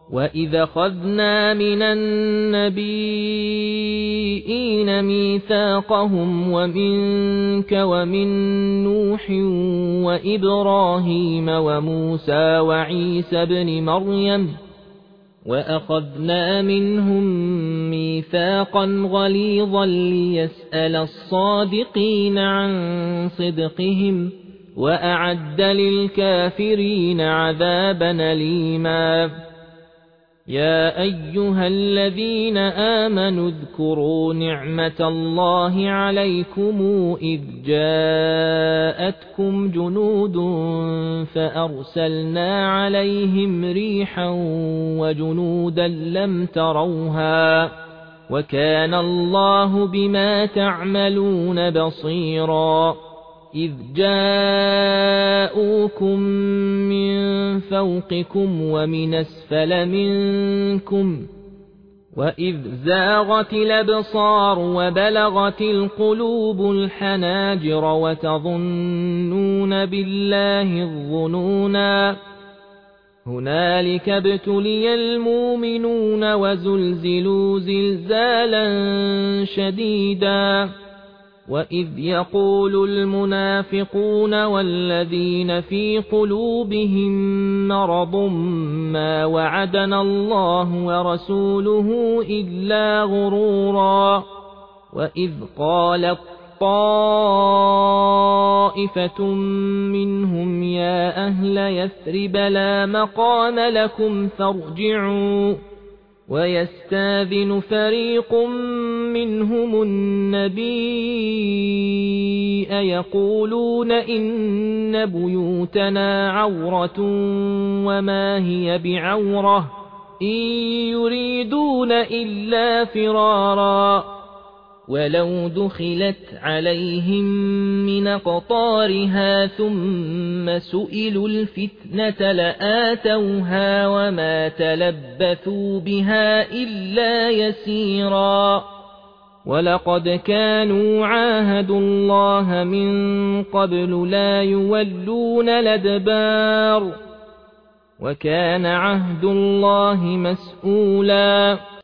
وَإِذْ أَخَذْنَا مِنَ النَّبِيِّينَ مِيثَاقَهُمْ وَمِنكَ وَمِن نُّوحٍ وَإِبْرَاهِيمَ وَمُوسَىٰ وَعِيسَى ابْنِ مَرْيَمَ وَأَخَذْنَا مِنْهُم مِّيثَاقًا غَلِيظًا لِّيَسْأَلَ الصَّادِقِينَ عَن صِدْقِهِمْ وَأَعَدَّ لِلْكَافِرِينَ عَذَابًا أَلِيمًا يَا أَيُّهَا الَّذِينَ آمَنُوا اذْكُرُوا نِعْمَةَ اللَّهِ عَلَيْكُمْ إِذْ جَاءَتْكُمْ جُنُودٌ فَأَرْسَلْنَا عَلَيْهِمْ رِيحًا وَجُنُودًا لَّمْ تَرَوْهَا وَكَانَ اللَّهُ بِمَا تَعْمَلُونَ بَصِيرًا إِذْ جَاءُوكُم مِّن فَوْقِكُمْ وَمِنْ أَسْفَلَ مِنكُمْ وَإِذْ زَاغَتِ الْأَبْصَارُ وَبَلَغَتِ الْقُلُوبُ الْحَنَاجِرَ وَتَظُنُّونَ بِاللَّهِ الظُّنُونَا هُنَالِكَ ابْتُلِيَ الْمُؤْمِنُونَ وَزُلْزِلُوا زِلْزَالًا شَدِيدًا وَإِذْ يَقُولُ الْمُنَافِقُونَ وَالَّذِينَ فِي قُلُوبِهِم مَّرَضٌ مَّا وَعَدَنَا اللَّهُ وَرَسُولُهُ إِلَّا غُرُورًا وَإِذْ قَالَت طَّائِفَةٌ مِّنْهُمْ يَا أَهْلَ يَثْرِبَ لَا مَقَامَ لَكُمْ فَارْجِعُوا وَيَسْتَأْذِنُ فَرِيقٌ مِّنْهُمُ النَّبِيَّ يَقُولُونَ إِنَّ بُيُوتَنَا عَوْرَةٌ وَمَا هِيَ بِعَوْرَةٍ إِن يُرِيدُونَ إِلَّا فِرَارًا وَلَوْ دُخِلَتْ عَلَيْهِم مِّنْ أَقْطَارِهَا ثُمَّ سُئِلُوا الْفِتْنَةَ لَآتَوْهَا وَمَا تَلَبَّثُوا بِهَا إِلَّا يَسِيرًا وَلَقَدْ كَانُوا عَاهَدُوا اللَّهَ مِن قَبْلُ لَا يُوَلُّونَ الْأَدْبَارَ وَكَانَ عَهْدُ اللَّهِ مَسْئُولًا